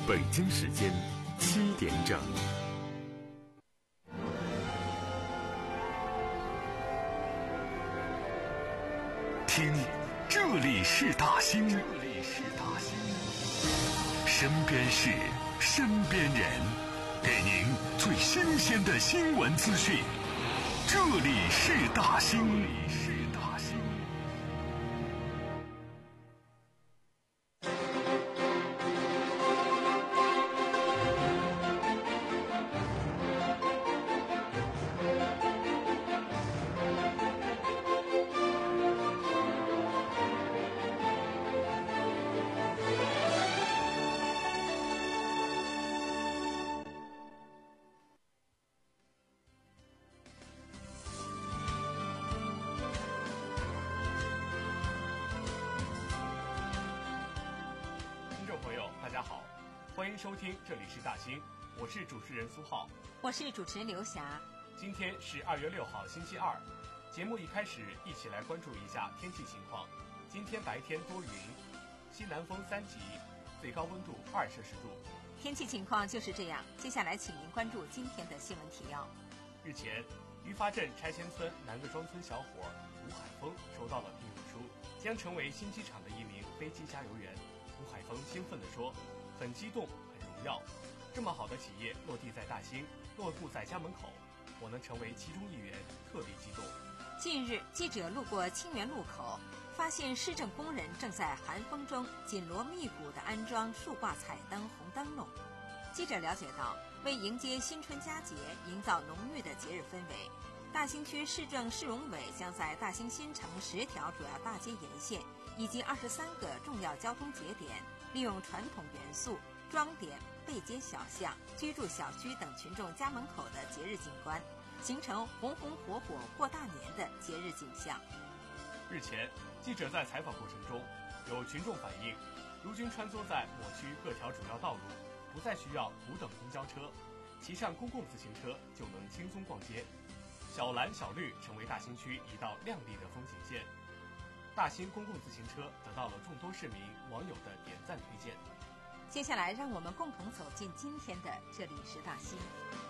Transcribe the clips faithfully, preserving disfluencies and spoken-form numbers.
北京时间七点整。听，这里是大兴，这里是大兴，身边事，身边人，给您最新鲜的新闻资讯。这里是大兴，这里是大兴。大家好，欢迎收听这里是大兴，我是主持人苏浩， 我是主持人刘霞。 今天是二月六号星期二，节目一开始一起来关注一下天气情况。今天白天多云，西南风三级，最高温度二摄氏度。 天气情况就是这样，接下来请您关注今天的新闻提要。 日前，于发镇拆迁村南各庄村小伙吴海峰收到了聘用书，将成为新机场的一名飞机加油员。吴海峰兴奋地说，很激动，很荣耀，这么好的企业落地在大兴，落户在家门口，我能成为其中一员，特别激动。 近日，记者路过清源路口，发现市政工人正在寒风中紧锣密鼓地安装竖挂彩灯、红灯笼。记者了解到，为迎接新春佳节，营造浓郁的节日氛围，大兴区市政市容委将在大兴新城十条主要大街沿线以及二十三个重要交通节点，利用传统元素装点背街小巷、居住小区等群众家门口的节日景观，形成红红火火过大年的节日景象。 日前，记者在采访过程中，有群众反映，如今穿梭在某区各条主要道路，不再需要苦等公交车，骑上公共自行车就能轻松逛街。小蓝小绿成为大兴区一道亮丽的风景线，大兴公共自行车得到了众多市民网友的点赞推荐。 接下来让我们共同走进今天的这里是大兴。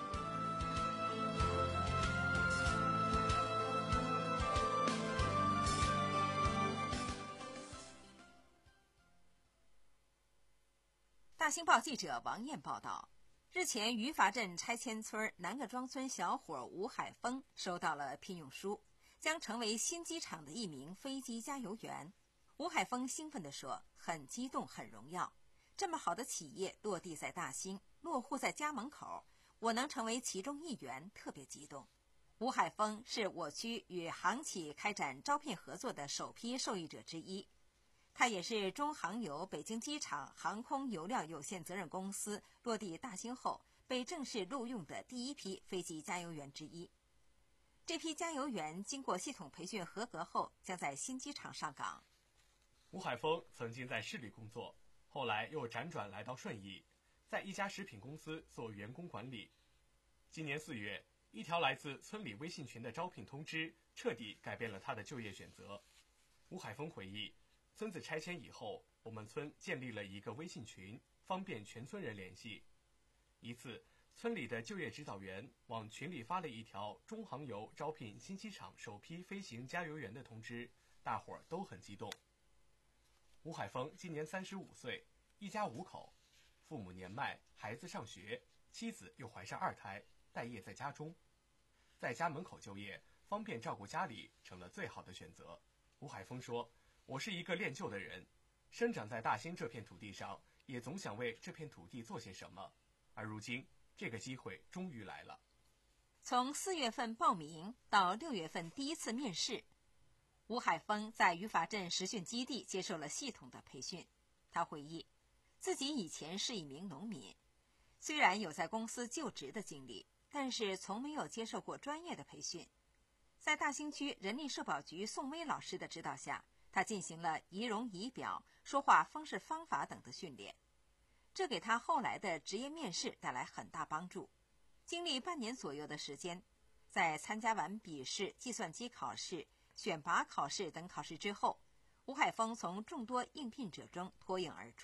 大兴报记者王燕报道，日前，于发镇拆迁村南各庄村小伙吴海峰收到了聘用书，将成为新机场的一名飞机加油员。吴海峰兴奋地说，很激动，很荣耀，这么好的企业落地在大兴，落户在家门口，我能成为其中一员，特别激动。吴海峰是我区与航企开展招聘合作的首批受益者之一，他也是中航油北京机场航空油料有限责任公司落地大兴后被正式录用的第一批飞机加油员之一。这批加油员经过系统培训合格后，将在新机场上岗。 吴海峰曾经在市里工作，后来又辗转来到顺义，在一家食品公司做员工管理。今年四月，一条来自村里微信群的招聘通知彻底改变了他的就业选择。吴海峰回忆，村子拆迁以后，我们村建立了一个微信群，方便全村人联系。一次，村里的就业指导员往群里发了一条中航油招聘新机场首批飞行加油员的通知，大伙儿都很激动。吴海峰今年三十五岁，一家五口，父母年迈，孩子上学，妻子又怀上二胎，待业在家中，在家门口就业，方便照顾家里，成了最好的选择。吴海峰说，我是一个恋旧的人，生长在大兴这片土地上，也总想为这片土地做些什么，而如今这个机会终于来了。 从四月份报名到六月份第一次面试，吴海峰在于发镇实训基地接受了系统的培训。他回忆，自己以前是一名农民，虽然有在公司就职的经历，但是从没有接受过专业的培训。在大兴区人力社保局宋威老师的指导下，他进行了仪容仪表、说话方式方法等的训练，这给他后来的职业面试带来很大帮助。经历半年左右的时间，在参加完笔试、计算机考试、选拔考试等考试之后，吴海峰从众多应聘者中脱颖而出，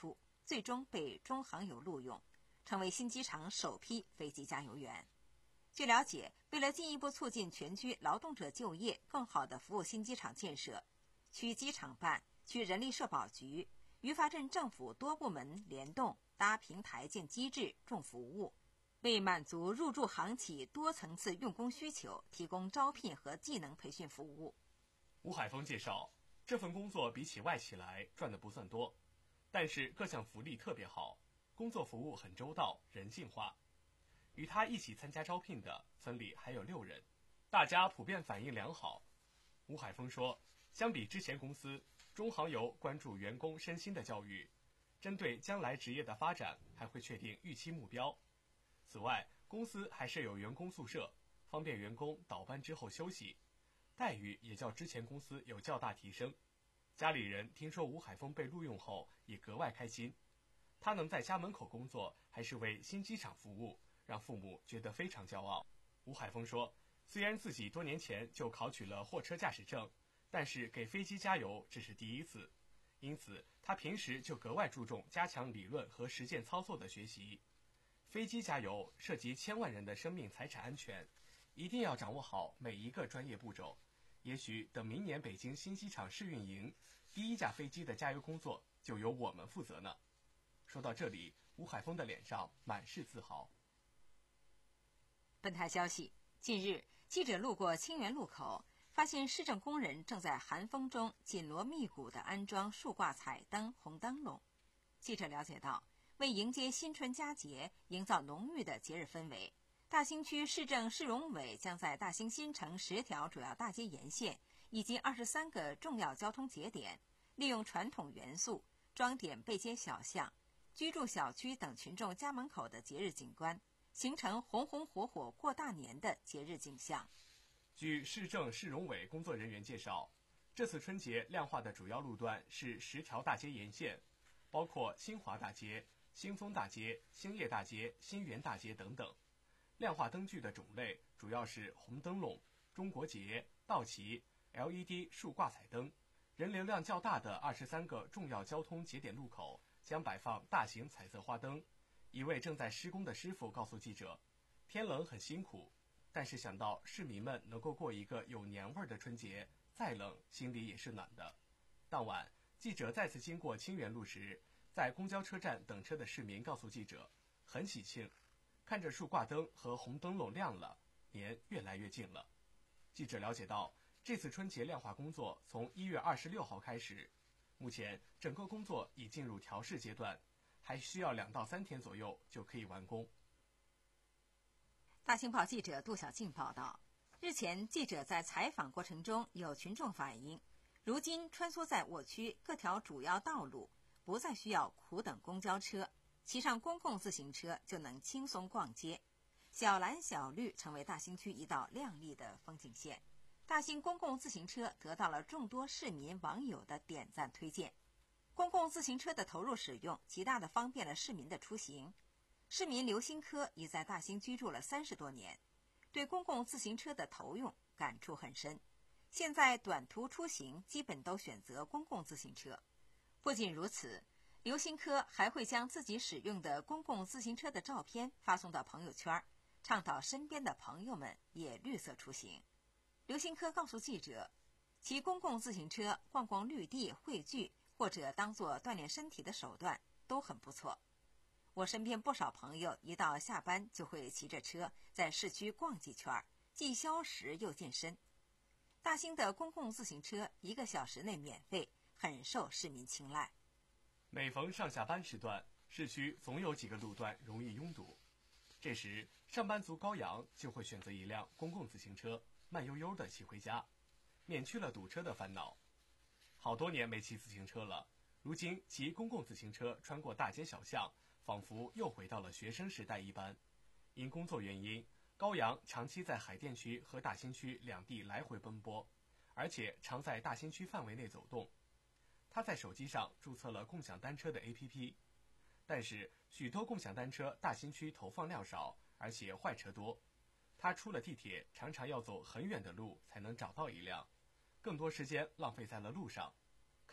最终被中航油录用，成为新机场首批飞机加油员。据了解，为了进一步促进全区劳动者就业，更好地服务新机场建设，区机场办、区人力社保局、于发镇政府多部门联动搭平台建机制重服务，为满足入驻航企多层次用工需求提供招聘和技能培训服务。 吴海峰介绍，这份工作比起外企来赚的不算多，但是各项福利特别好，工作服务很周到人性化。与他一起参加招聘的村里还有六人，大家普遍反应良好。吴海峰说，相比之前公司，中航油关注员工身心的教育，针对将来职业的发展还会确定预期目标。此外，公司还设有员工宿舍，方便员工倒班之后休息，待遇也较之前公司有较大提升。家里人听说吴海峰被录用后也格外开心，他能在家门口工作，还是为新机场服务，让父母觉得非常骄傲。吴海峰说，虽然自己多年前就考取了货车驾驶证，但是给飞机加油这是第一次，因此他平时就格外注重加强理论和实践操作的学习。飞机加油涉及千万人的生命财产安全，一定要掌握好每一个专业步骤。也许等明年北京新机场试运营，第一架飞机的加油工作就由我们负责呢。说到这里，吴海峰的脸上满是自豪。 本台消息，近日记者路过清源路口，发现市政工人正在寒风中紧锣密鼓地安装竖挂彩灯、红灯笼。记者了解到，为迎接新春佳节，营造浓郁的节日氛围，大兴区市政市容委将在大兴新城十条主要大街沿线以及二十三个重要交通节点，利用传统元素装点背街小巷、居住小区等群众家门口的节日景观，形成红红火火过大年的节日景象。 据市政市容委工作人员介绍，这次春节亮化的主要路段是十条大街沿线，包括新华大街、新丰大街、兴业大街、新源大街等等。亮化灯具的种类主要是红灯笼、中国结、道旗、L E D 竖挂彩灯。人流量较大的二十三个重要交通节点路口将摆放大型彩色花灯。一位正在施工的师傅告诉记者，天冷很辛苦，但是想到市民们能够过一个有年味儿的春节，再冷心里也是暖的。当晚，记者再次经过清源路时，在公交车站等车的市民告诉记者，很喜庆，看着竖挂灯和红灯笼亮了，年越来越近了。记者了解到，这次春节亮化工作从一月二十六号开始，目前整个工作已进入调试阶段，还需要两到三天左右就可以完工。 大清报记者杜小静报道，日前记者在采访过程中，有群众反映，如今穿梭在我区各条主要道路，不再需要苦等公交车，骑上公共自行车就能轻松逛街，小蓝小绿成为大兴区一道亮丽的风景线。大兴公共自行车得到了众多市民网友的点赞推荐。公共自行车的投入使用，极大地方便了市民的出行。市民刘新科已在大兴居住了三十多年，对公共自行车的投用感触很深。现在短途出行基本都选择公共自行车。不仅如此，刘新科还会将自己使用的公共自行车的照片发送到朋友圈，倡导身边的朋友们也绿色出行。刘新科告诉记者，骑公共自行车逛逛绿地、汇聚，或者当作锻炼身体的手段都很不错。我身边不少朋友一到下班就会骑着车在市区逛几圈，既消食又健身。大兴的公共自行车一个小时内免费，很受市民青睐。 每逢上下班时段，市区总有几个路段容易拥堵，这时上班族高阳就会选择一辆公共自行车，慢悠悠地骑回家，免去了堵车的烦恼。好多年没骑自行车了，如今骑公共自行车穿过大街小巷，仿佛又回到了学生时代一般。因工作原因，高阳长期在海淀区和大兴区两地来回奔波，而且常在大兴区范围内走动。他在手机上注册了共享单车的 A P P， 但是许多共享单车大兴区投放量少，而且坏车多。他出了地铁常常要走很远的路才能找到一辆，更多时间浪费在了路上。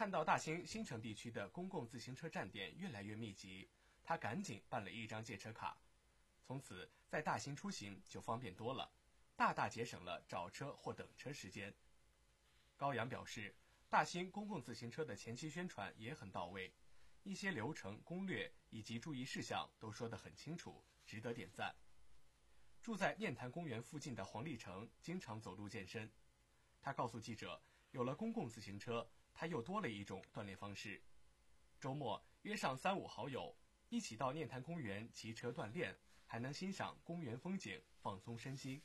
看到大兴新城地区的公共自行车站点越来越密集，他赶紧办了一张借车卡。从此，在大兴出行就方便多了，大大节省了找车或等车时间。高阳表示，大兴公共自行车的前期宣传也很到位，一些流程、攻略以及注意事项都说得很清楚，值得点赞。住在念坛公园附近的黄立成经常走路健身，他告诉记者，有了公共自行车，他又多了一种锻炼方式。周末约上三五好友，一起到念坛公园骑车锻炼，还能欣赏公园风景，放松身心。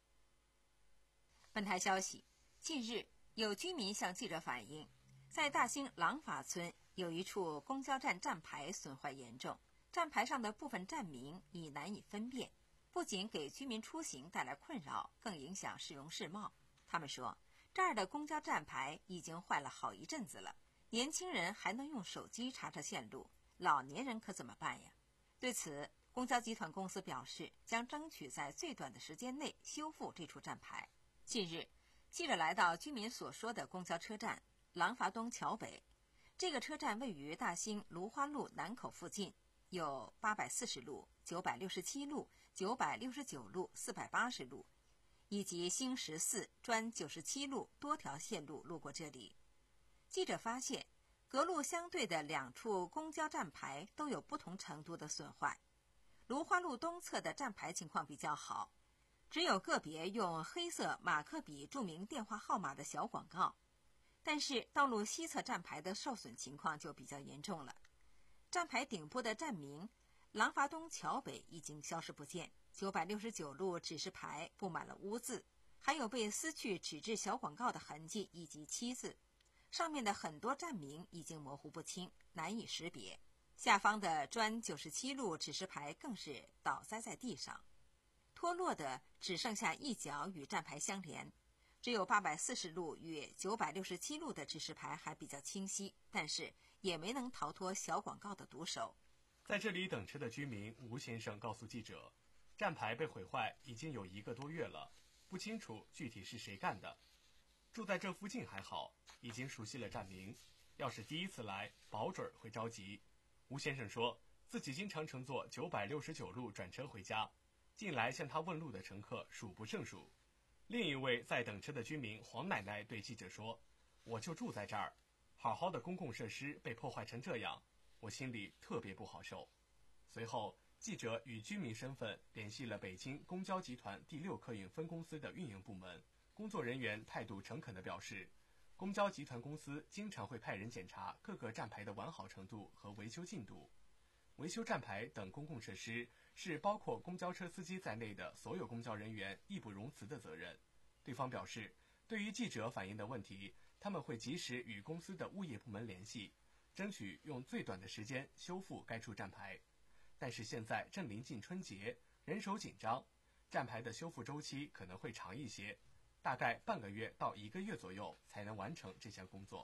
本台消息，近日有居民向记者反映，在大兴廊坊村有一处公交站站牌损坏严重，站牌上的部分站名已难以分辨，不仅给居民出行带来困扰，更影响市容市貌。他们说，这儿的公交站牌已经坏了好一阵子了，年轻人还能用手机查查线路，老年人可怎么办呀？对此，公交集团公司表示，将争取在最短的时间内修复这处站牌。近日，记者来到居民所说的公交车站廊坊东桥北，这个车站位于大兴芦花路南口附近，有八百四十路、九百六十七路、九百六十九路、四百八十路，以及兴十四、专九十七路多条线路路过这里。记者发现，隔路相对的两处公交站牌都有不同程度的损坏。芦花路东侧的站牌情况比较好，只有个别用黑色马克笔注明电话号码的小广告，但是道路西侧站牌的受损情况就比较严重了。站牌顶部的站名廊坊东桥北已经消失不见，九百六十九路指示牌布满了污渍，还有被撕去纸质小广告的痕迹以及漆字，上面的很多站名已经模糊不清，难以识别。下方的专九十七路指示牌更是倒栽在地上，脱落的只剩下一角与站牌相连，只有八百四十路与九百六十七路的指示牌还比较清晰，但是也没能逃脱小广告的毒手。 在这里等车的居民吴先生告诉记者，站牌被毁坏已经有一个多月了，不清楚具体是谁干的。住在这附近还好，已经熟悉了站名，要是第一次来，保准会着急。吴先生说，自己经常乘坐九百六十九路转车回家，近来向他问路的乘客数不胜数。另一位在等车的居民黄奶奶对记者说，我就住在这儿，好好的公共设施被破坏成这样，我心里特别不好受。随后，记者以居民身份联系了北京公交集团第六客运分公司的运营部门，工作人员态度诚恳地表示，公交集团公司经常会派人检查各个站牌的完好程度和维修进度。维修站牌等公共设施是包括公交车司机在内的所有公交人员义不容辞的责任。对方表示，对于记者反映的问题，他们会及时与公司的物业部门联系，争取用最短的时间修复该处站牌。但是现在正临近春节，人手紧张，站牌的修复周期可能会长一些，大概半个月到一个月左右才能完成这项工作。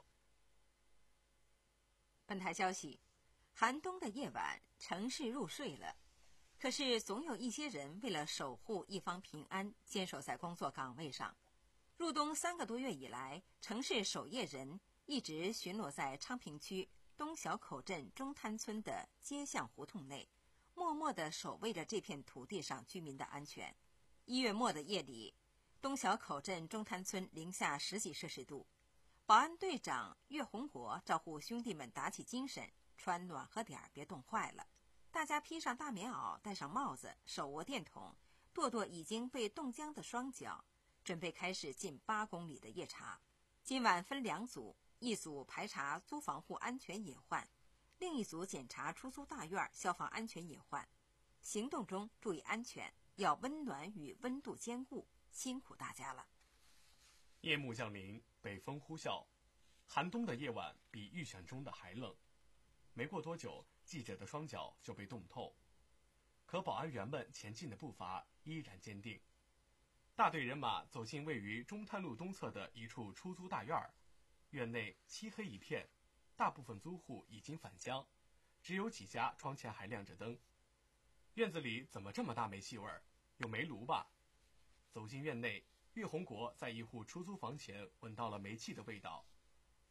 本台消息，寒冬的夜晚，城市入睡了，可是总有一些人为了守护一方平安，坚守在工作岗位上。入冬三个多月以来，城市守夜人一直巡逻在昌平区东小口镇中滩村的街巷胡同内，默默地守卫着这片土地上居民的安全。一月末的夜里，东小口镇中滩村零下十几摄氏度，保安队长岳洪国招呼兄弟们打起精神，穿暖和点儿，别冻坏了。大家披上大棉袄，戴上帽子，手握电筒，跺跺已经被冻僵的双脚，准备开始近八公里的夜查。今晚分两组，一组排查租房户安全隐患，另一组检查出租大院消防安全隐患。行动中注意安全，要温暖与温度兼顾，辛苦大家了。 夜幕降临，北风呼啸，寒冬的夜晚比预想中的还冷。没过多久，记者的双脚就被冻透，可保安员们前进的步伐依然坚定。大队人马走进位于中滩路东侧的一处出租大院，院内漆黑一片，大部分租户已经返乡，只有几家窗前还亮着灯。院子里怎么这么大煤气味儿？有煤炉吧？走进院内，岳洪国在一户出租房前闻到了煤气的味道。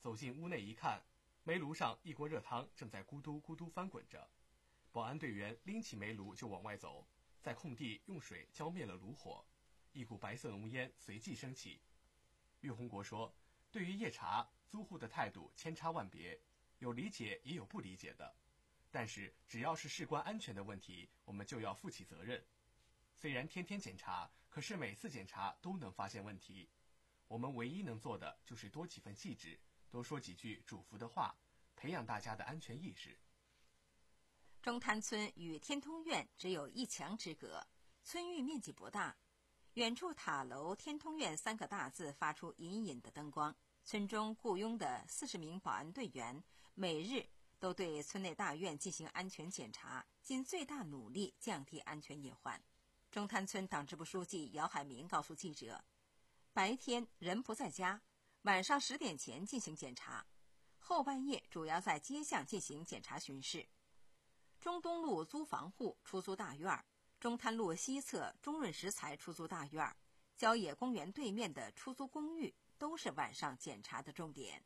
走进屋内一看，煤炉上一锅热汤正在咕嘟咕嘟翻滚着。保安队员拎起煤炉就往外走，在空地用水浇灭了炉火，一股白色浓烟随即升起。岳洪国说，对于夜茶，租户的态度千差万别，有理解也有不理解的，但是只要是事关安全的问题，我们就要负起责任。虽然天天检查，可是每次检查都能发现问题，我们唯一能做的就是多几分细致，多说几句嘱咐的话，培养大家的安全意识。 中滩村与天通苑只有一墙之隔，村域面积不大，远处塔楼天通苑三个大字发出隐隐的灯光。村中雇佣的四十名保安队员每日都对村内大院进行安全检查，尽最大努力降低安全隐患。中滩村党支部书记姚海明告诉记者，白天人不在家，晚上十点前进行检查，后半夜主要在街巷进行检查巡视。中东路租房户出租大院、中滩路西侧中润石材出租大院、郊野公园对面的出租公寓都是晚上检查的重点。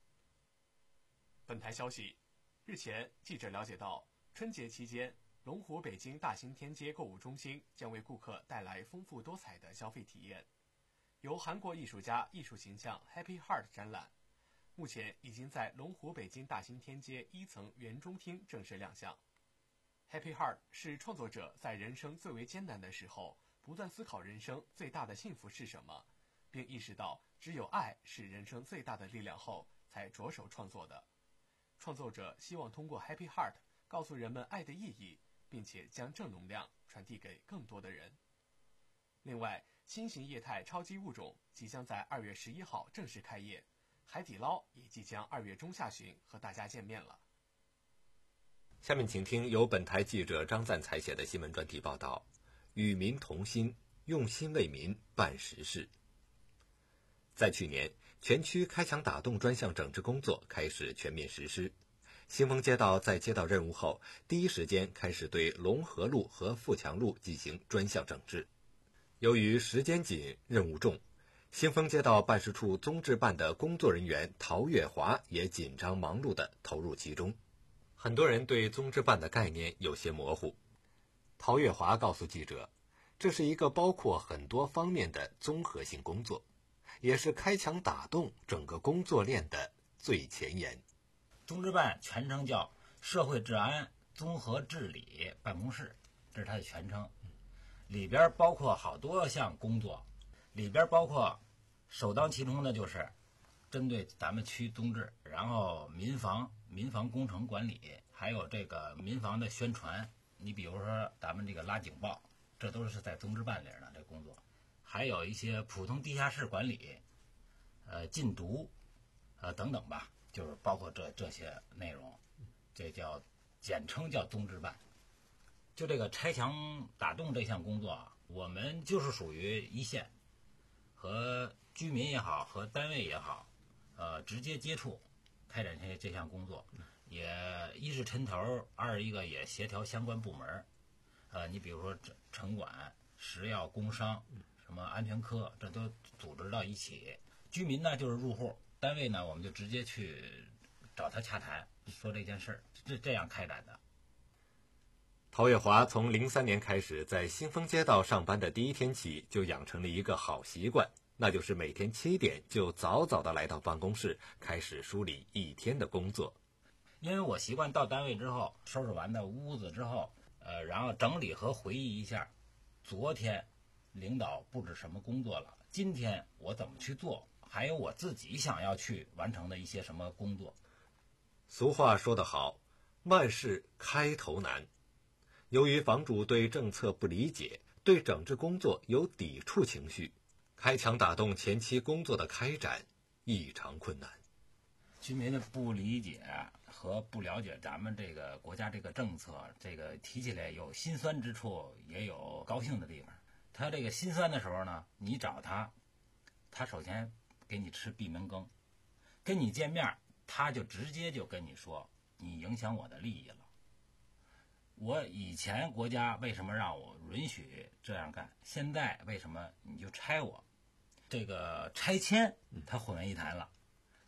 本台消息，日前记者了解到，春节期间，龙湖北京大兴天街购物中心将为顾客带来丰富多彩的消费体验。由韩国艺术家艺术形象 Happy Heart 展览，目前已经在龙湖北京大兴天街一层园中厅正式亮相。Happy Heart 是创作者在人生最为艰难的时候，不断思考人生最大的幸福是什么，并意识到只有爱是人生最大的力量后，才着手创作的。创作者希望通过 Happy Heart 告诉人们爱的意义，并且将正能量传递给更多的人。另外，新型液态超级物种即将在二月十一号正式开业，海底捞也即将二月中下旬和大家见面了。 下面请听由本台记者张赞采写的新闻专题报道：与民同心，用心为民办实事。在去年，全区开墙打洞专项整治工作开始全面实施。新丰街道在接到任务后，第一时间开始对龙河路和富强路进行专项整治。由于时间紧、任务重，新丰街道办事处综治办的工作人员陶月华也紧张忙碌地投入其中。很多人对综治办的概念有些模糊。陶月华告诉记者，这是一个包括很多方面的综合性工作，也是开墙打洞整个工作链的最前沿。 综治办全称叫社会治安综合治理办公室，这是它的全称。里边包括好多项工作，里边包括首当其冲的就是针对咱们区综治，然后民防、民防工程管理，还有这个民防的宣传。你比如说咱们这个拉警报，这都是在综治办里的这工作。还有一些普通地下室管理，呃，禁毒，呃等等吧，就是包括这这些内容，这叫简称叫综治办。就这个拆墙打洞这项工作啊，我们就是属于一线，和居民也好，和单位也好，呃，直接接触，开展这这项工作，也一是抻头，二一个也协调相关部门，呃，你比如说城管、食药、工商，什么安全科，这都组织到一起。居民呢就是入户，单位呢我们就直接去找他洽谈，说这件事儿，是这样开展的。 陶月华从零三年开始在新丰街道上班的第一天起，就养成了一个好习惯，那就是每天七点就早早的来到办公室，开始梳理一天的工作。 因为我习惯到单位之后，收拾完的屋子之后，呃，然后整理和回忆一下，昨天领导布置什么工作了，今天我怎么去做，还有我自己想要去完成的一些什么工作。 俗话说得好，万事开头难。由于房主对政策不理解，对整治工作有抵触情绪，开墙打洞前期工作的开展异常困难。 居民的不理解和不了解咱们这个国家这个政策，这个提起来有心酸之处，也有高兴的地方。他这个心酸的时候呢，你找他，他首先给你吃闭门羹，跟你见面，他就直接就跟你说，你影响我的利益了。我以前国家为什么让我允许这样干，现在为什么你就拆我？这个拆迁它混为一谈了，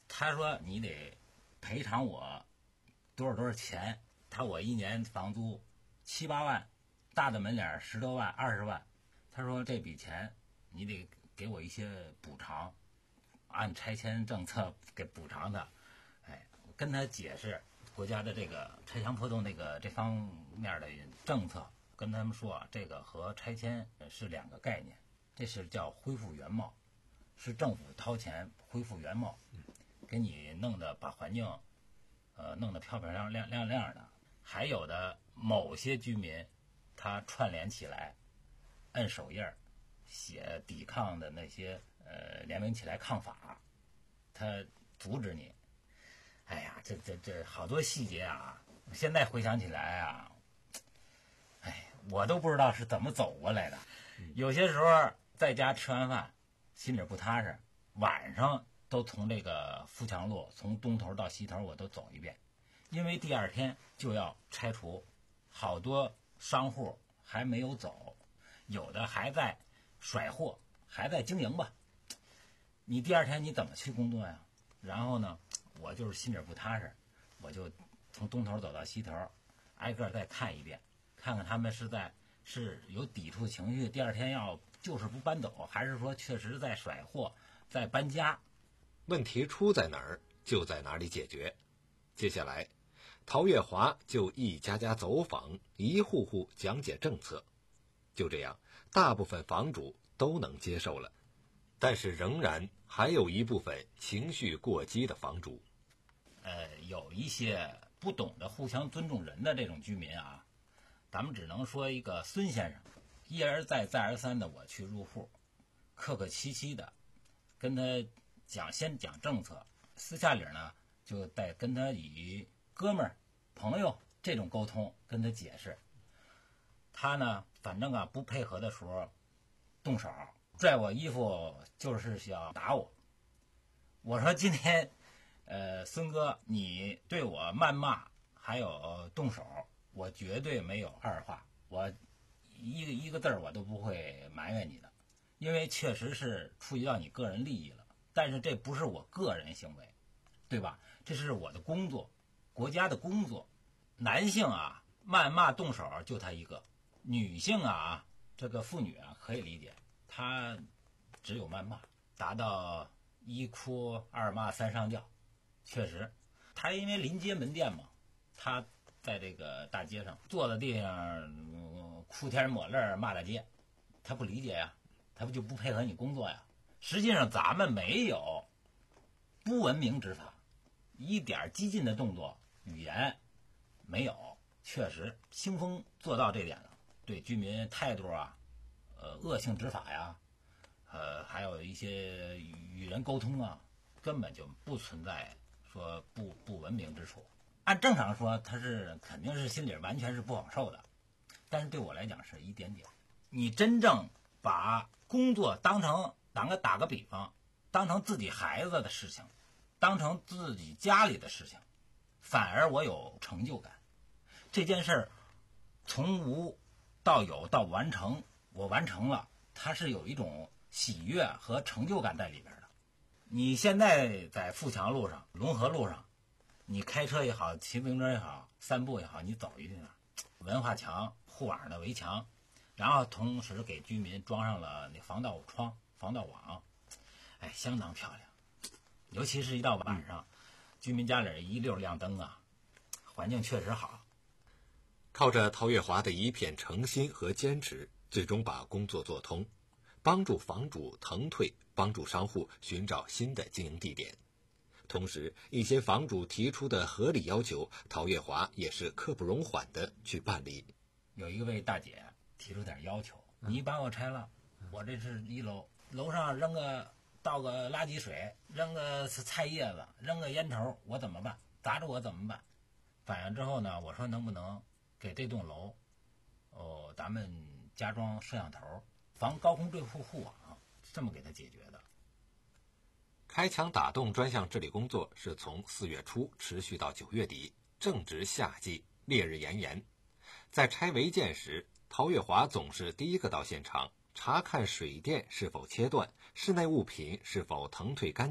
他说你得赔偿我多少多少钱，他我一年房租七八万，大的门脸十多万二十万，他说这笔钱你得给我一些补偿，按拆迁政策给补偿他。哎，我跟他解释国家的这个拆墙破洞那个这方面的政策，跟他们说啊，这个和拆迁是两个概念，这是叫恢复原貌，是政府掏钱恢复原貌，给你弄得把环境呃弄得漂漂亮亮亮亮的。还有的某些居民他串联起来摁手印儿写抵抗的那些呃联名起来抗法，他阻止你。哎呀，这这这好多细节啊，现在回想起来啊，哎，我都不知道是怎么走过来的。有些时候在家吃完饭心里不踏实，晚上都从这个富强路从东头到西头我都走一遍，因为第二天就要拆除，好多商户还没有走，有的还在甩货，还在经营吧。你第二天你怎么去工作呀？然后呢，我就是心里不踏实，我就从东头走到西头，挨个再看一遍，看看他们是在是有抵触情绪，第二天要就是不搬走，还是说确实在甩货，在搬家。 问题出在哪儿，就在哪里解决。接下来，陶月华就一家家走访，一户户讲解政策。就这样，大部分房主都能接受了。但是仍然还有一部分情绪过激的房主， 呃，有一些不懂得互相尊重人的这种居民啊，咱们只能说一个孙先生，一而再再而三的我去入户，客客气气的跟他讲，先讲政策，私下里呢就得跟他以哥们儿、朋友这种沟通跟他解释。他呢，反正啊不配合的时候动手。拽我衣服就是想打我。我说今天，呃，孙哥，你对我谩骂还有动手，我绝对没有二话，我一个一个字儿我都不会埋怨你的，因为确实是触及到你个人利益了。但是这不是我个人行为，对吧？这是我的工作，国家的工作。男性啊，谩骂动手就他一个；女性啊，这个妇女啊可以理解。他只有谩骂，达到一哭二骂三上吊。确实，他因为临街门店嘛，他在这个大街上坐在地上、嗯、哭天抹泪骂大街，他不理解呀，他不就不配合你工作呀？实际上咱们没有不文明执法，一点激进的动作语言没有，确实兴风做到这点了，对居民态度啊呃，恶性执法呀，呃，还有一些与人沟通啊，根本就不存在说不不文明之处。按正常说，他是肯定是心里完全是不好受的，但是对我来讲是一点点。你真正把工作当成打个打个比方，当成自己孩子的事情，当成自己家里的事情，反而我有成就感。这件事儿从无到有到完成。我完成了，它是有一种喜悦和成就感在里边的。你现在在富强路上、龙河路上，你开车也好，骑自行车也好，散步也好，你走一下，文化墙、护网的围墙，然后同时给居民装上了那防盗窗、防盗网，哎，相当漂亮。尤其是一到晚上，居民家里一溜亮灯啊，环境确实好。 靠着陶月华的一片诚心和坚持，最终把工作做通，帮助房主腾退，帮助商户寻找新的经营地点。同时，一些房主提出的合理要求，陶月华也是刻不容缓的去办理。 有一位大姐提出点要求，你把我拆了，我这是一楼，楼上扔个倒个垃圾水，扔个菜叶子，扔个烟头，我怎么办？砸着我怎么办？反映之后呢，我说能不能给这栋楼，哦，咱们加装摄像头，防高空坠护护网，这么给他解决的。 开墙打洞专项治理工作是从四月初持续到九月底，正值夏季，烈日炎炎。在拆违建时，陶月华总是第一个到现场，查看水电是否切断，室内物品是否腾退干净，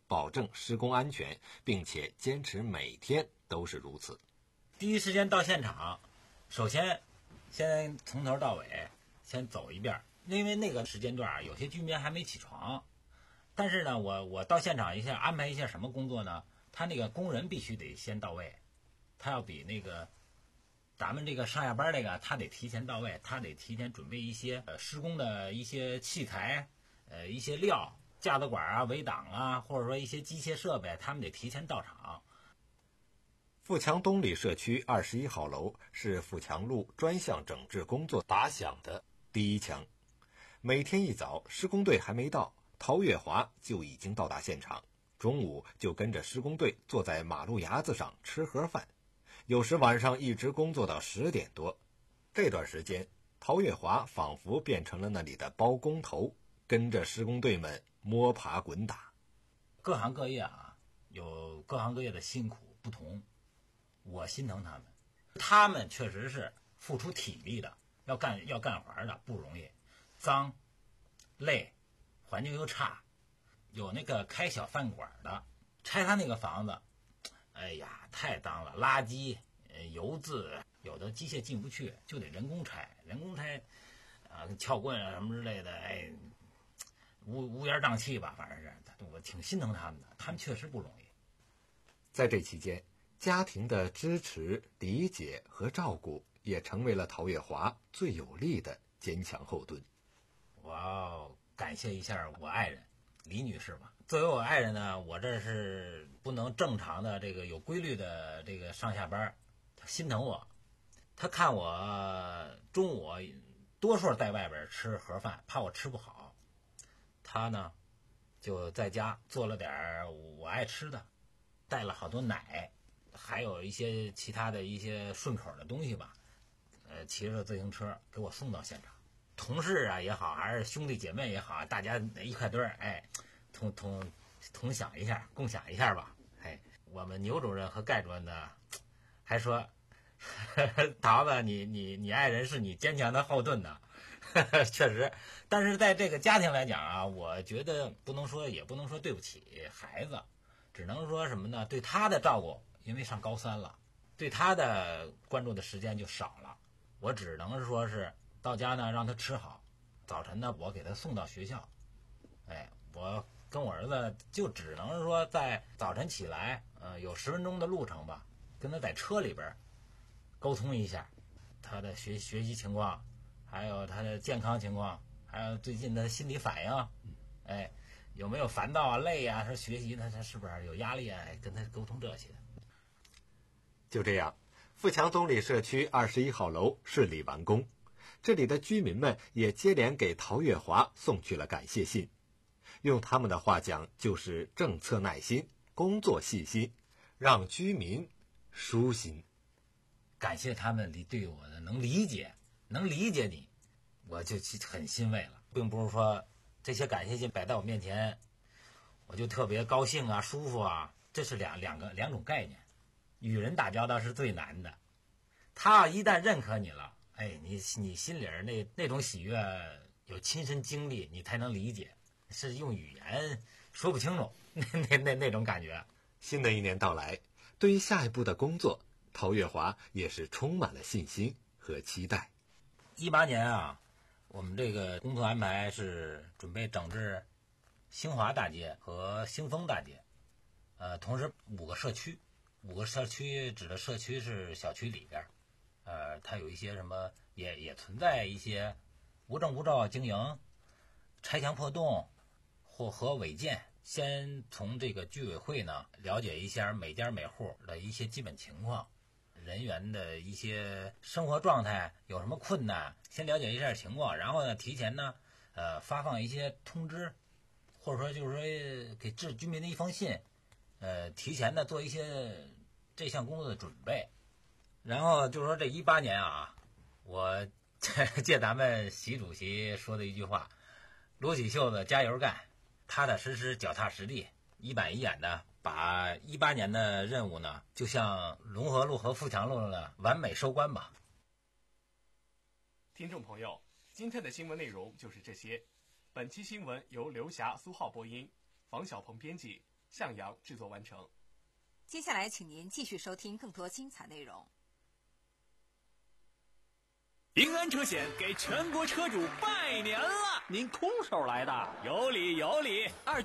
保证施工安全，并且坚持每天都是如此。 第一时间到现场，首先先从头到尾先走一遍，因为那个时间段有些居民还没起床。但是呢，我我到现场一下安排一下什么工作呢？他那个工人必须得先到位，他要比那个咱们这个上下班那个他得提前到位，他得提前准备一些呃施工的一些器材，呃一些料。架子管啊、围挡啊，或者说一些机械设备，他们得提前到场。 富强东里社区二十一号楼是富强路专项整治工作打响的第一枪。每天一早，施工队还没到，陶月华就已经到达现场。中午就跟着施工队坐在马路牙子上吃盒饭，有时晚上一直工作到十点多。这段时间，陶月华仿佛变成了那里的包工头，跟着施工队们摸爬滚打。 各行各业啊，有各行各业的辛苦不同，我心疼他们。他们确实是付出体力的，要干要干活的，不容易，脏、累，环境又差。有那个开小饭馆的，拆他那个房子，哎呀，太脏了，垃圾、油渍，有的机械进不去，就得人工拆，人工拆，啊，撬棍啊什么之类的，哎。乌乌烟瘴气吧，反正是我挺心疼他们的，他们确实不容易。 在这期间，家庭的支持、理解和照顾也成为了陶月华最有力的坚强后盾。 我要感谢一下我爱人李女士吧。作为我爱人呢，我这是不能正常的这个有规律的这个上下班，她心疼我，她看我中午多数在外边吃盒饭，怕我吃不好。他呢，就在家做了点我爱吃的，带了好多奶，还有一些其他的一些顺口的东西吧。呃，骑着自行车给我送到现场。同事啊也好，还是兄弟姐妹也好，大家一块堆儿，哎，同同同享一下，共享一下吧。哎，我们牛主任和盖主任呢，还说，呵呵桃子，你你你爱人是你坚强的后盾呢。确实，但是在这个家庭来讲啊，我觉得不能说，也不能说对不起孩子，只能说什么呢？对他的照顾，因为上高三了，对他的关注的时间就少了。我只能说是到家呢让他吃好，早晨呢我给他送到学校。哎，我跟我儿子就只能说在早晨起来，呃，有十分钟的路程吧，跟他在车里边沟通一下他的学学习情况。还有他的健康情况，还有最近的心理反应，哎，有没有烦躁啊、累啊？他学习他他是不是有压力啊？跟他沟通这些。 就这样，富强东里社区二十一号楼顺利完工，这里的居民们也接连给陶月华送去了感谢信。用他们的话讲，就是政策耐心，工作细心，让居民舒心。 感谢他们理对我的能理解。能理解你，我就很欣慰了，并不是说这些感谢信摆在我面前，我就特别高兴啊、舒服啊，这是两两个两种概念。与人打交道是最难的，他一旦认可你了，哎，你你心里那那种喜悦，有亲身经历你才能理解，是用语言说不清楚那那那那种感觉。 新的一年到来，对于下一步的工作，陶月华也是充满了信心和期待。 一八年啊，我们这个工作安排是准备整治兴华大街和兴丰大街，呃，同时五个社区，五个社区指的社区是小区里边，呃，它有一些什么也也存在一些无证无照经营、拆墙破洞或和违建。先从这个居委会呢了解一下每家每户的一些基本情况。人员的一些生活状态有什么困难，先了解一下情况，然后呢，提前呢，呃，发放一些通知，或者说就是说给致居民的一封信，呃，提前的做一些这项工作的准备。然后就是说这一八年啊，我借咱们习主席说的一句话，撸起袖子加油干，踏踏实实脚踏实地，一板一眼的。把一八年的任务呢，就像龙河路和富强路的完美收官吧。 听众朋友，今天的新闻内容就是这些。本期新闻由刘霞、苏浩播音，房小鹏编辑。 向阳制作完成。 接下来，请您继续收听更多精彩内容。 平安车险给全国车主拜年了！ 您空手来的？ 有理有理，二